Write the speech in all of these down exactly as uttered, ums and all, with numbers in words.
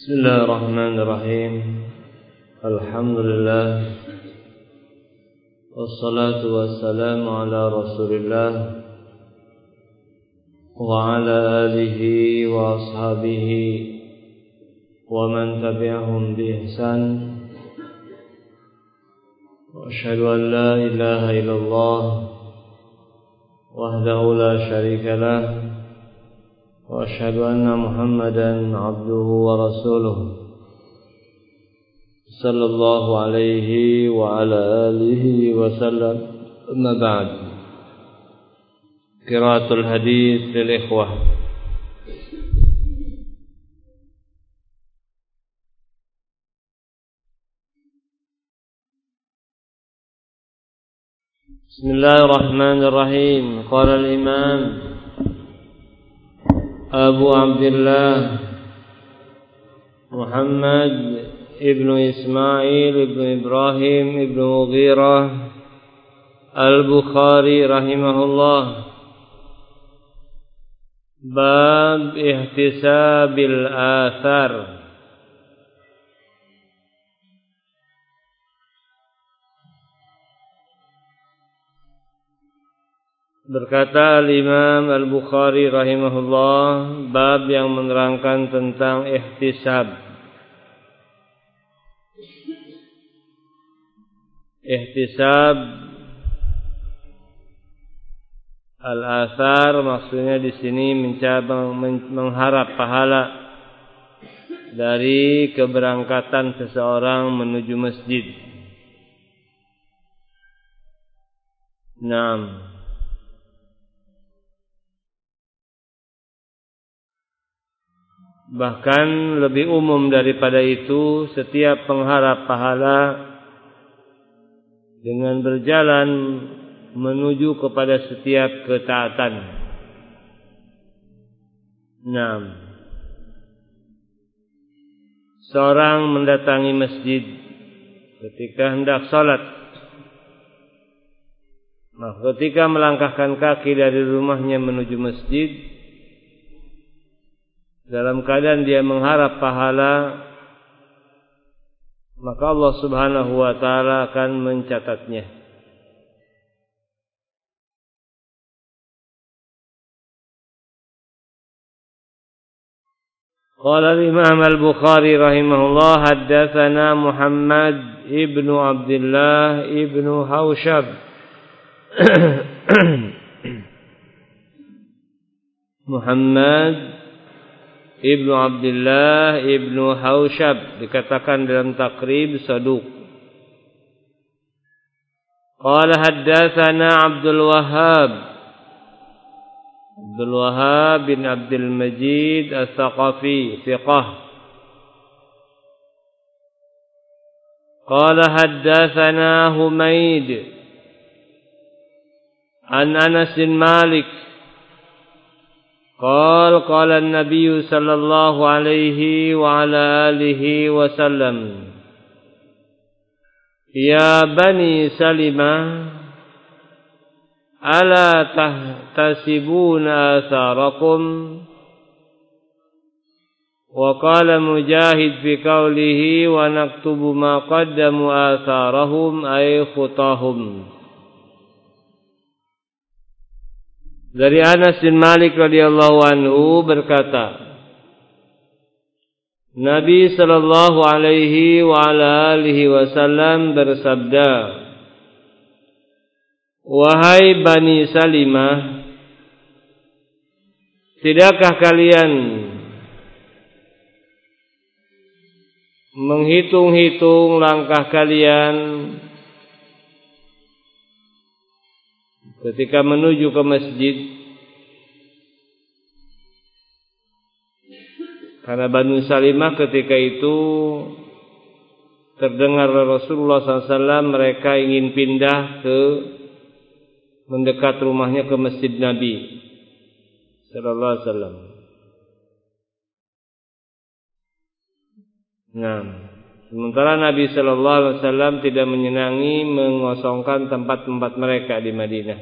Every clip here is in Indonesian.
Bismillahirrahmanirrahim. Alhamdulillah. Wassalatu wassalamu ala Rasulillah wa ala alihi wa ashabihi wa man tabi'ahum bi ihsan. Wa asyhadu an la ilaha illallah wahdahu la syarika lah. وأشهد أن محمدا عبده ورسوله صلى الله عليه وعلى آله وسلم. أما بعد، قراءة الحديث للإخوة. بسم الله الرحمن الرحيم. قال الإمام Abu Abdullah Muhammad ibnu Ismail ibnu Ibrahim ibnu Mughirah Al-Bukhari rahimahullah. Bab ihtisabil athar. Berkata Al-Imam Al-Bukhari rahimahullah, bab yang menerangkan tentang ihtisab. Ihtisab al-athar maksudnya di sini mencoba mengharap pahala dari keberangkatan seseorang menuju masjid. Naam. Bahkan lebih umum daripada itu, setiap pengharap pahala dengan berjalan menuju kepada setiap ketaatan. Naam. Seorang mendatangi masjid ketika hendak salat. Nah, ketika melangkahkan kaki dari rumahnya menuju masjid, dalam keadaan dia mengharap pahala, maka Allah Subhanahu wa taala akan mencatatnya. Qala al-Imam Al-Bukhari rahimahullah, haddatsana Muhammad ibnu Abdullah ibnu Haushab Muhammad Ibnu Abdullah Ibnu Haushab dikatakan dalam takrib saduq. Qala haddatsana Abdul Wahhab Abdul Wahhab bin Abdul Majid As-Saqafi thiqah. Qala haddatsana Humaid an Anas bin Malik قال قال النبي صلى الله عليه وعلى آله وسلم يا بني سلمة ألا تحتسبون آثاركم. وقال مجاهد في قوله ونكتب ما قدموا آثارهم أي خطاهم. Dari Anas bin Malik radhiyallahu anhu berkata, Nabi sallallahu alaihi wa ala alihi wasallam bersabda, wahai Bani Salimah, tidakkah kalian menghitung-hitung langkah kalian ketika menuju ke masjid? Karena Bani Salimah ketika itu terdengar Rasulullah sallallahu alaihi wasallam mereka ingin pindah ke mendekat rumahnya ke masjid Nabi sallallahu alaihi wasallam. Nah, sementara Nabi sallallahu alaihi wasallam tidak menyenangi mengosongkan tempat-tempat mereka di Madinah.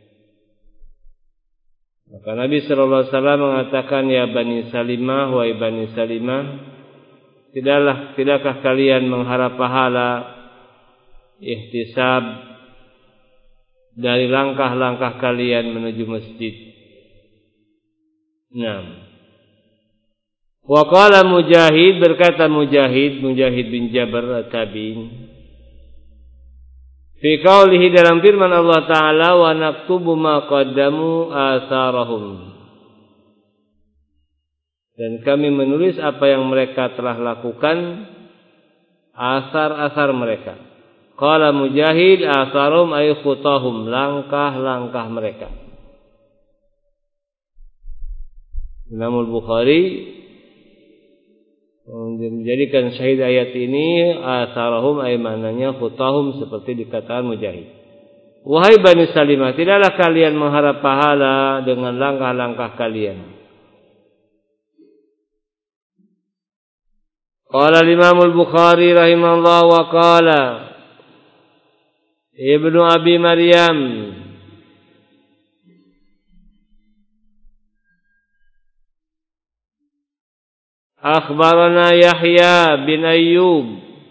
Maka Nabi sallallahu alaihi wasallam mengatakan, ya Bani Salimah, wahai Bani Salimah, tidaklah tidakkah kalian mengharap pahala ihtisab dari langkah-langkah kalian menuju masjid. Naam. Wa qala Mujahid, berkata Mujahid, Mujahid bin Jabr at-Tabi'in, fi qaulihi, dalam firman Allah Ta'ala, wa naktubu ma qaddamu atharahum, dan kami menulis apa yang mereka telah lakukan, asar-asar mereka. Qala Mujahid, atharum ay khutahum, langkah-langkah mereka. Imam Al-Bukhari menjadikan syahid ayat ini atharahum ay maknanya khutahum, seperti dikatakan Mujahid. Wahai Bani Salimah, tidaklah kalian mengharap pahala dengan langkah-langkah kalian. Qala Imam Al-Bukhari rahimahullah wa qala Ibnu Abi Maryam, akhbarana Yahya bin Ayyub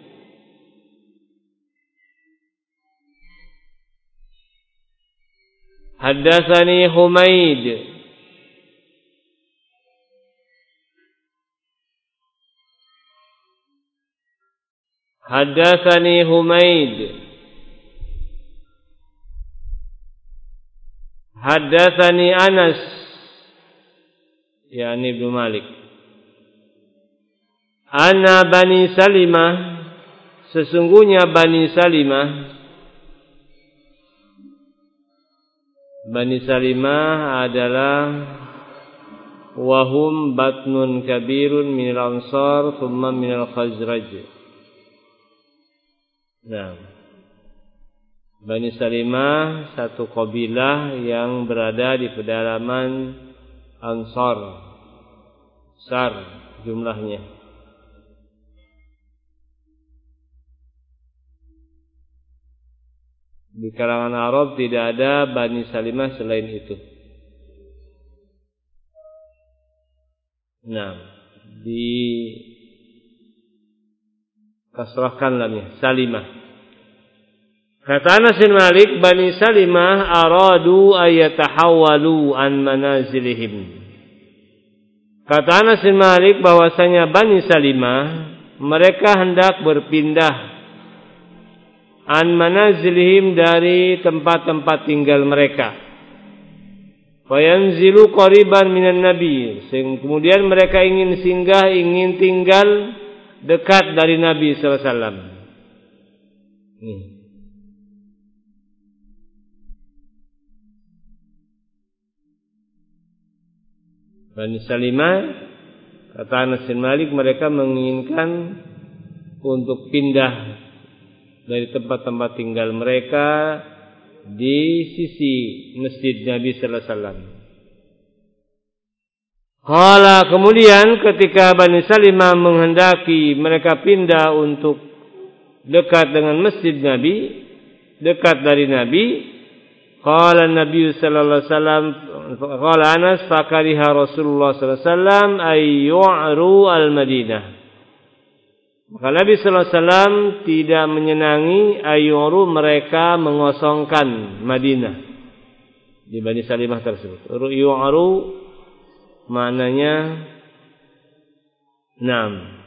haddatsani Humaid haddatsani Humaid haddatsani Anas, yakni Ibnu Malik, anna Bani Salimah, sesungguhnya Bani Salimah, Bani Salimah adalah wahum batnun kabirun minal ansar thumma minal khazraj. Nah, Bani Salimah satu kabilah yang berada di pedalaman Ansar, besar jumlahnya. Di kalangan Arab tidak ada Bani Salimah selain itu. Nah, di kasrahkan lamnya Salimah. Kata Anas bin Malik, Bani Salimah aradu ayatahawwalu an manazilihim. Kata Anas bin Malik bahwasanya Bani Salimah mereka hendak berpindah an manazilihim dari tempat-tempat tinggal mereka. Fayanzilu qariban minan nabi, kemudian mereka ingin singgah, ingin tinggal dekat dari Nabi sallallahu alaihi wasallam. Nih. Bani Salimah, kata Anas bin Malik, mereka menginginkan untuk pindah dari tempat-tempat tinggal mereka di sisi masjid Nabi sallallahu alaihi wasallam. Qala, kemudian ketika Bani Salimah menghendaki mereka pindah untuk dekat dengan masjid Nabi, dekat dari Nabi, qala Nabi sallallahu alaihi wasallam, qala Anas, fakariha Rasulullah sallallahu alaihi wasallam ayyu'ru al-Madinah. Maka Nabi sallallahu alaihi wasallam tidak menyenangi ayyu'ru, mereka mengosongkan Madinah di Bani Salimah tersebut. Yu'ru maknanya enam,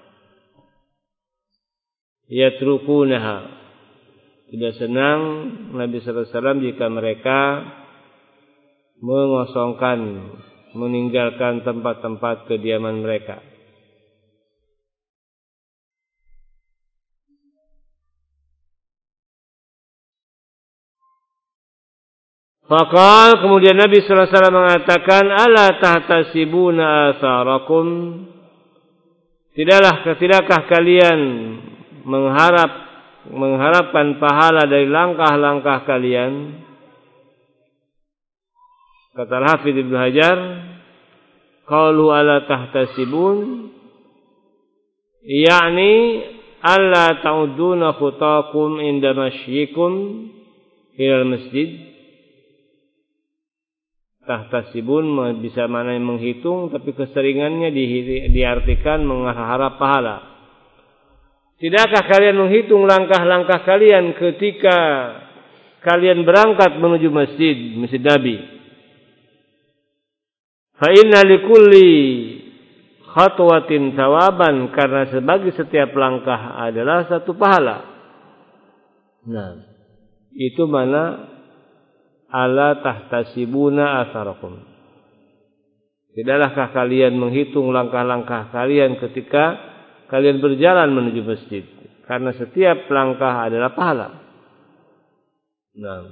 yatrukunaha, tidak senang Nabi sallallahu alaihi wasallam jika mereka mengosongkan, meninggalkan tempat-tempat kediaman mereka. Faqal, kemudian Nabi sallallahu alaihi wasallam mengatakan, ala tahtasibuna atharakum, tidaklah tidakkah kalian mengharap mengharapkan pahala dari langkah-langkah kalian? Kata Al-Hafidz Ibnu Hajar, qalu ala tahtasibun, yakni alla ta'uduna khutakum inda masyyikum ilal masjid. Tahtasibun bisa maknanya menghitung, tapi keseringannya di, diartikan mengharap pahala. Tidakkah kalian menghitung langkah-langkah kalian ketika kalian berangkat menuju masjid, masjid Nabi? Fa inna likulli khatwatin thawaban, karena sebagai setiap langkah adalah satu pahala. Nah, itu mana ala tahtasibuna atharakum. Tidakkah kalian menghitung langkah-langkah kalian ketika kalian berjalan menuju masjid? Karena setiap langkah adalah pahala. Nah,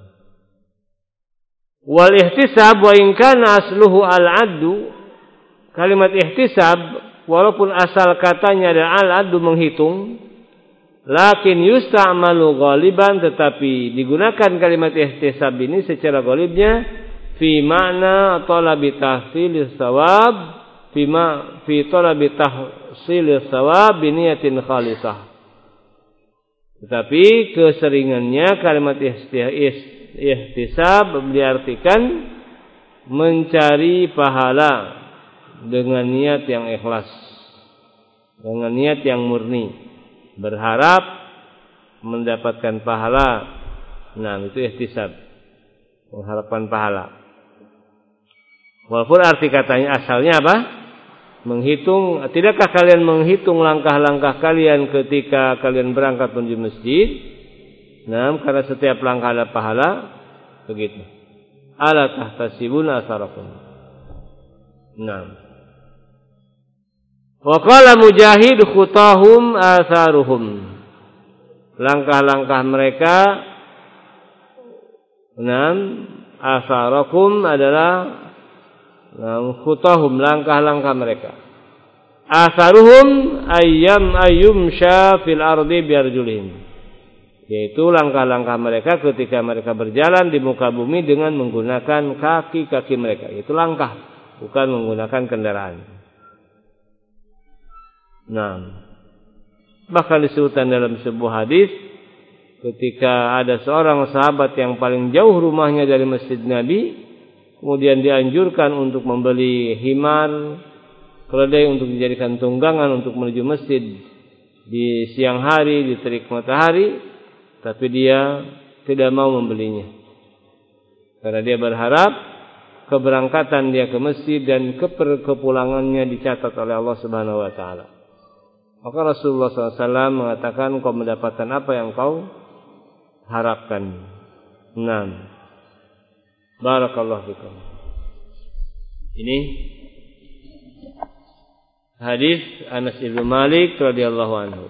wal ihtisab wa in kana asluhu al-addu, kalimat ihtisab walaupun asal katanya adalah al-addu menghitung, lakin yusta'malu ghaliban, tetapi digunakan kalimat ihtisab ini secara ghalibnya fi makna talabi tahsilis thawab, fi ma fi talabi tahsilis thawab bi niyatin khalisah. Tetapi keseringannya kalimat ihtisab diartikan mencari pahala dengan niat yang ikhlas, dengan niat yang murni, berharap mendapatkan pahala. Nah, itu ihtisab, mengharapkan pahala. Walaupun arti katanya asalnya apa? Menghitung. Tidakkah kalian menghitung langkah-langkah kalian ketika kalian berangkat menuju masjid? Nah, karena setiap langkah ada pahala. Begitu. Ala tahtasibuna asarakum. Nah. Wa qala Mujahid khutahum atharuhum. Langkah-langkah mereka, nah, asarakum adalah khutahum, langkah-langkah mereka. Atharuhum ayyam ayyumsha fil ardi biarjulihim, yaitu langkah-langkah mereka ketika mereka berjalan di muka bumi dengan menggunakan kaki-kaki mereka. Itu langkah, bukan menggunakan kendaraan. Nah, bahkan disebutkan dalam sebuah hadis ketika ada seorang sahabat yang paling jauh rumahnya dari masjid Nabi, kemudian dianjurkan untuk membeli himar, keledai untuk dijadikan tunggangan untuk menuju masjid di siang hari, di terik matahari, tapi dia tidak mau membelinya. Karena dia berharap keberangkatan dia ke masjid dan kepulangannya dicatat oleh Allah Subhanahu wa taala. Maka Rasulullah shallallahu alaihi wasallam mengatakan, kau mendapatkan apa yang kau harapkan. Nah, barakallahu fikum. Ini hadis Anas bin Malik radhiyallahu anhu.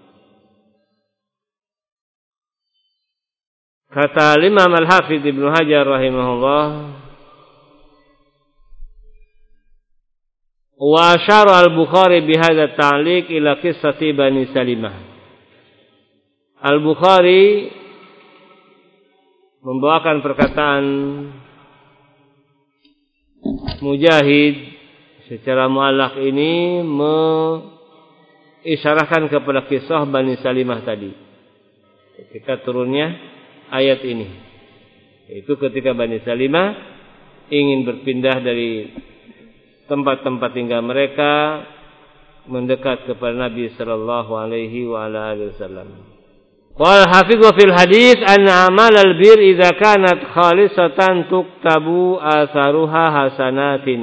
Kata Imam Al-Hafidz Ibnu Hajar rahimahullah, wa asyara Al-Bukhari bihadza ta'liq ila qissati Bani Salimah. Al-Bukhari membawakan perkataan Mujahid secara mu'allaq ini mengisyarahkan kepada kisah Bani Salimah tadi ketika turunnya ayat ini, yaitu ketika Bani Salimah ingin berpindah dari tempat-tempat tinggal mereka mendekat kepada Nabi sallallahu alaihi wa ala alihi wasallam. Qala hafiz wa fil hadis anna amal al-bir idza kanat khalisatan tuktabu atharuha hasanatin.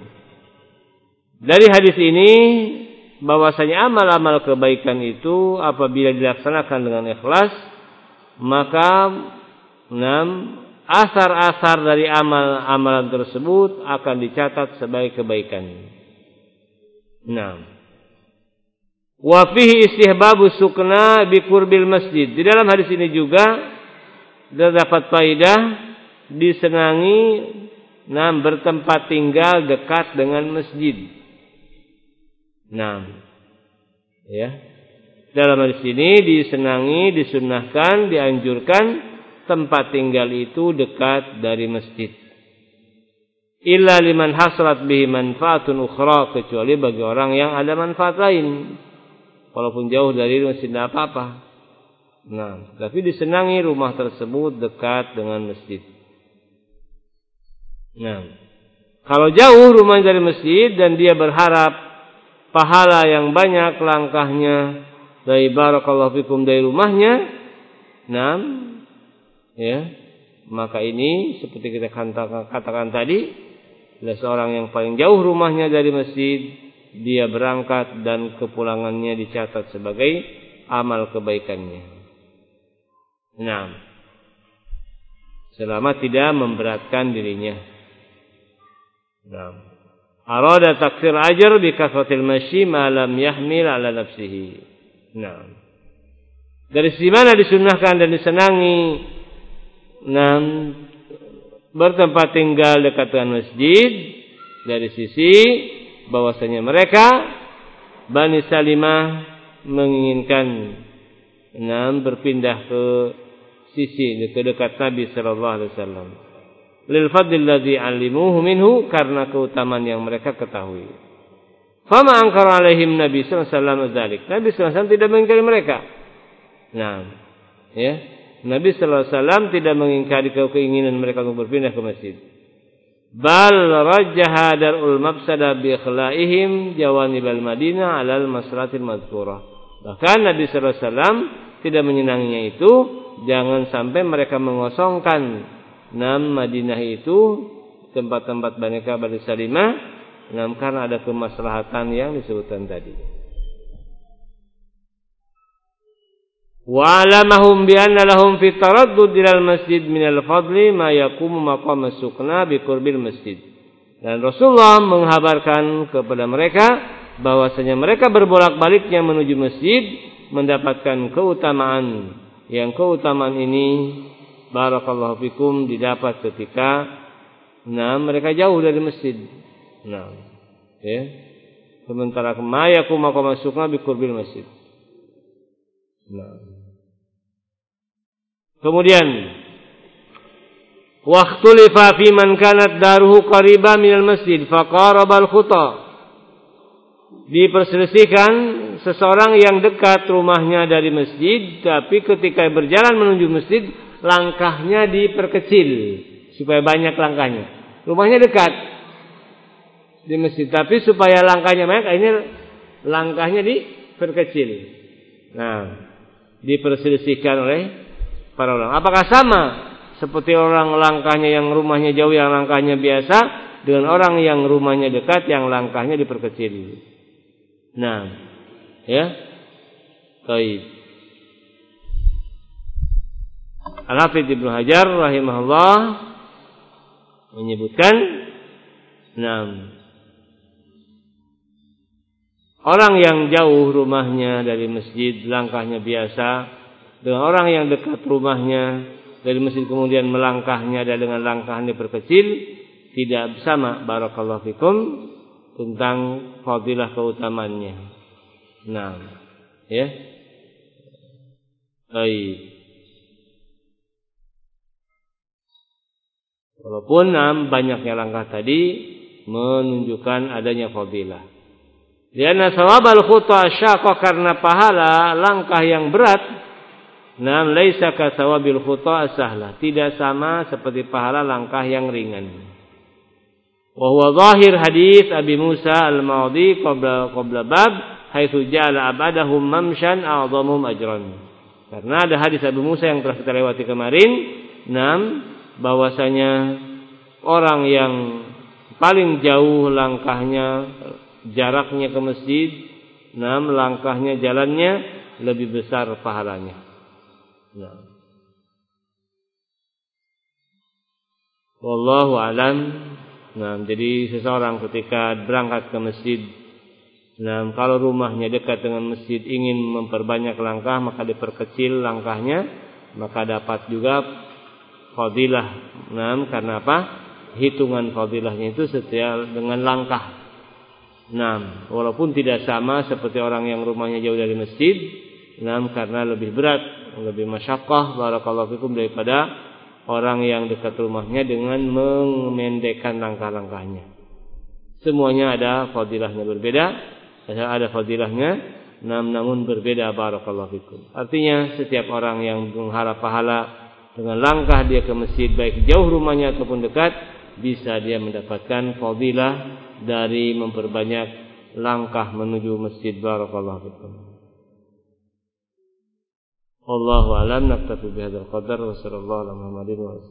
Dari hadis ini bahwasanya amal-amal kebaikan itu apabila dilaksanakan dengan ikhlas, maka enam asar-asar dari amal-amalan tersebut akan dicatat sebagai kebaikan. enam. Wa fihi istihbabu sukna bi qurbil masjid. Di dalam hadis ini juga terdapat faedah disenangi nah bertempat tinggal dekat dengan masjid. Nah, ya. Dalam hadis ini disenangi, disunnahkan, dianjurkan tempat tinggal itu dekat dari masjid. Illa liman hasrat bihi manfaatun ukhra, kecuali bagi orang yang ada manfaat lain. Walaupun jauh dari masjid tidak apa-apa. Nah, tapi disenangi rumah tersebut dekat dengan masjid. Nah, kalau jauh rumah dari masjid dan dia berharap pahala yang banyak langkahnya dari barakallahu fikum dari rumahnya, enam, ya, maka ini seperti kita katakan tadi, adalah seorang yang paling jauh rumahnya dari masjid, dia berangkat dan kepulangannya dicatat sebagai amal kebaikannya. Enam, selama tidak memberatkan dirinya. Enam, arada taksir ajr bi kasratil masyi ma lam yahmil ala nafsihi. Nah, dari sisi mana disunnahkan dan disenangi nah, bertempat tinggal dekat dengan masjid? Dari sisi bahwasanya mereka Bani Salimah menginginkan nah, berpindah ke sisi ke dekat Nabi sallallahu alaihi wasallam. Lil fadlil ladzi 'allimuhu minhu, karena keutamaan yang mereka ketahui. Fama angkara alaihim Nabi sallallahu alaihi wasallam dzalik. Nabi sallallahu alaihi wasallam tidak mengingkari mereka. Nah, ya. Nabi sallallahu alaihi wasallam tidak mengingkari keinginan mereka untuk berpindah ke masjid. Bal rajjaha darul mafsada bi ikhlaihim jawanibal Madinah 'alal maslahatil madhkurah. Bahkan Nabi sallallahu alaihi wasallam tidak menyenanginya itu, jangan sampai mereka mengosongkan nam Madinah itu, tempat-tempat Bani Bani Salimah, nam karena ada kemaslahatan yang disebutkan tadi. Wa alamahum bi anna lahum fi taraddud ilal masjid min al-fadli ma yaqumu maqam as-sukna bi qurbil masjid. Dan Rasulullah menghabarkan kepada mereka bahwasanya mereka berbolak-baliknya menuju masjid mendapatkan keutamaan, yang keutamaan ini barakallahu fikum didapat ketika nah mereka jauh dari masjid. Nah, ya. Sementara ma yaqumu maqam as-sukna bi qurbil masjid. Nah. Kemudian waqtulifa fi man kanat daruhu qariba minal masjid faqarabal khuta. Diperselisihkan seseorang yang dekat rumahnya dari masjid, tapi ketika berjalan menuju masjid langkahnya diperkecil supaya banyak langkahnya. Rumahnya dekat di masjid, tapi supaya langkahnya banyak, ini langkahnya diperkecil. Nah, diperselisihkan oleh para ulama. Apakah sama seperti orang langkahnya yang rumahnya jauh yang langkahnya biasa dengan orang yang rumahnya dekat yang langkahnya diperkecil? Nah, ya. Baik. Al-Hafidz Ibnu Hajar rahimahullah menyebutkan, nah, orang yang jauh rumahnya dari masjid langkahnya biasa dengan orang yang dekat rumahnya dari masjid kemudian melangkahnya dan dengan langkahnya diperkecil tidak sama barakallahu fikum tentang fadilah keutamaannya. Nah, ya. Baik. Walaupun nah, banyaknya langkah tadi menunjukkan adanya fadilah. Karena sawabal khuta syaqqa, karena pahala langkah yang berat, nam laisa ka sawabil khuta sahlah, tidak sama seperti pahala langkah yang ringan. Wa huwa zahir hadis Abi Musa al-Madhi qabla qabla bab haitsu ja'ala abadahum mamshan a'dhamuhum ajran. Karena ada hadis Abi Musa yang telah kita lewati kemarin, nam bahwasanya orang yang paling jauh langkahnya jaraknya ke masjid, enam langkahnya jalannya lebih besar pahalanya. Nah. Wallahu alam. Nah, jadi seseorang ketika berangkat ke masjid, nah kalau rumahnya dekat dengan masjid ingin memperbanyak langkah maka diperkecil langkahnya, maka dapat juga fadilah. Nah, karena apa? Hitungan fadilahnya itu sesuai dengan langkah. Nah, walaupun tidak sama seperti orang yang rumahnya jauh dari masjid, nah, karena lebih berat, lebih masyaqqah barakallahu fikum daripada orang yang dekat rumahnya dengan memendekkan langkah-langkahnya. Semuanya ada fadilahnya berbeda, ada fadilahnya, namun berbeda barakallahu fikum. Artinya setiap orang yang mengharap pahala dengan langkah dia ke masjid baik jauh rumahnya ataupun dekat, bisa dia mendapatkan fadilah dari memperbanyak langkah menuju masjid barakallahu fikum. Wallahu a'lam, naktafi bihadzal qadar wa sallallahu ala Muhammadin wa